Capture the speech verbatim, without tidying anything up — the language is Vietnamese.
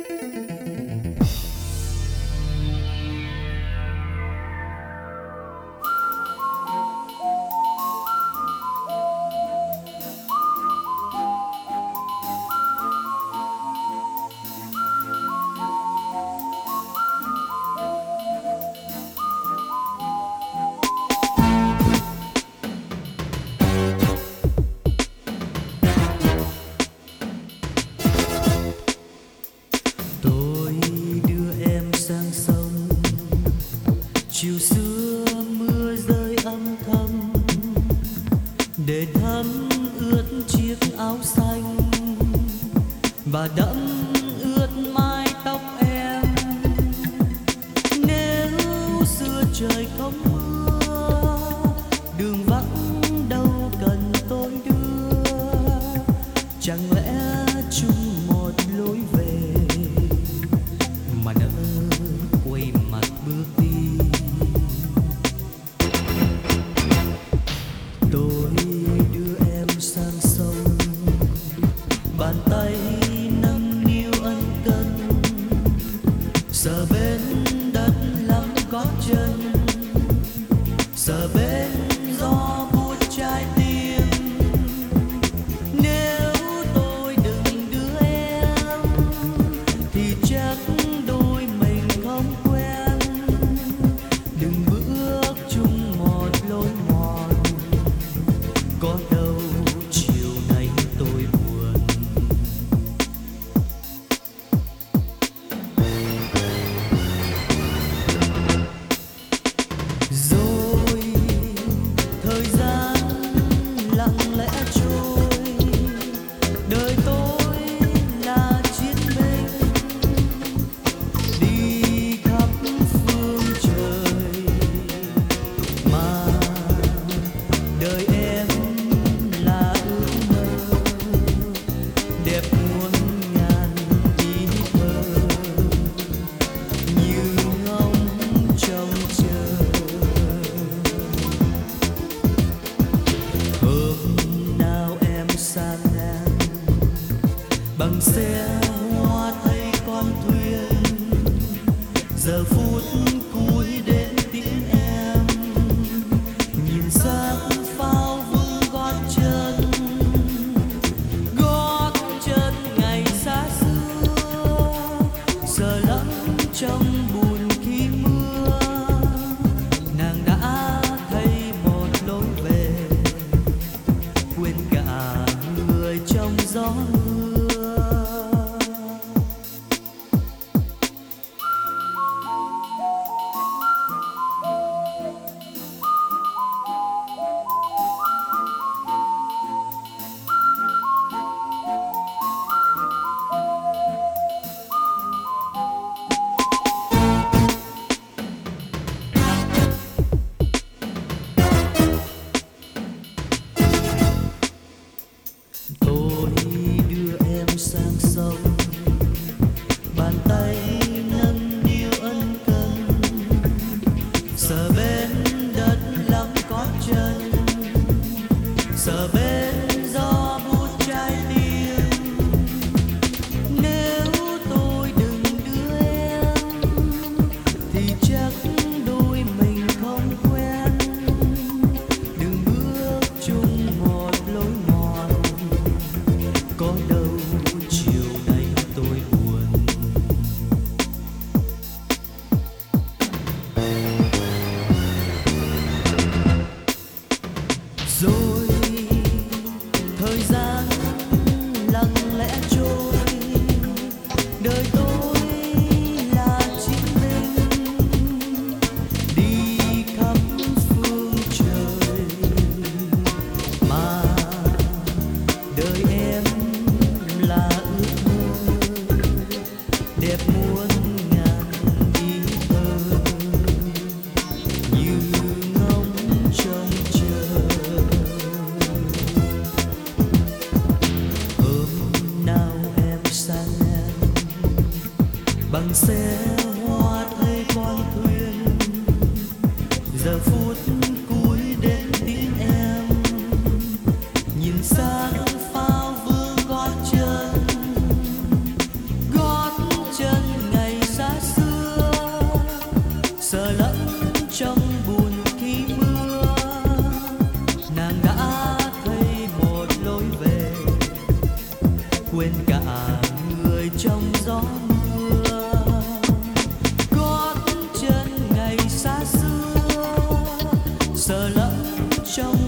chiều xưa mưa rơi âm thầm để thấm ướt chiếc áo xanh và đẫm ướt mái tóc em. Nếu xưa trời không mưa, đường vắng đâu cần tôi đưa, chẳng lẽ chung một lối về mà nỡ quay mặt bước đi. Tôi đưa em sang sông, bàn tay nâng niu ân cần, giờ bên đất lắm gót chân, giờ bên gió buốt trái tim. Nếu tôi đừng đưa em thì chắc đôi mình không quen, đừng bước chung một lối mòn, có đâu chiều nay tôi buồn. Rồi thời gian lặng lẽ trôi, đời tôi là chiến binh đi khắp phương trời, mà đời em là ước mơ đẹp muôn ngàn ý thơ như ngóng trông chờ. Hôm nào em sang ngang bằng xe hoa thay con thuyền, giờ phút cuối đến tiễn em, nhìn sang phao vương gót chân, gót chân ngày xa xưa giờ lẫn trong buồn khi mưa. Nàng đã thấy một lối về, quên cả người trong gió mưa. Tôi đưa em sang sông, bàn tay nâng niu ân cần, giờ bên đất lắm có chân, giờ bên gió buốt trái tim. Nếu tôi đừng đưa em thì chắc đôi mình không quen, đừng bước chung một lối mòn, có đâu chiều nay tôi buồn. Rồi thời gian lặng lẽ trôi, đời tôi là chiến binh đi khắp phương trời, mà đời em là ước mơ đẹp muôn ngàn ý thơ như ngóng trông chờ. Hôm nào em sang ngang bằng xe hoa thay con thuyền, giờ phút cuối đến tiễn em, nhìn sang phao vương gót chân, gót người trong gió mưa. Gót chân ngày xa xưa giờ lẫn trong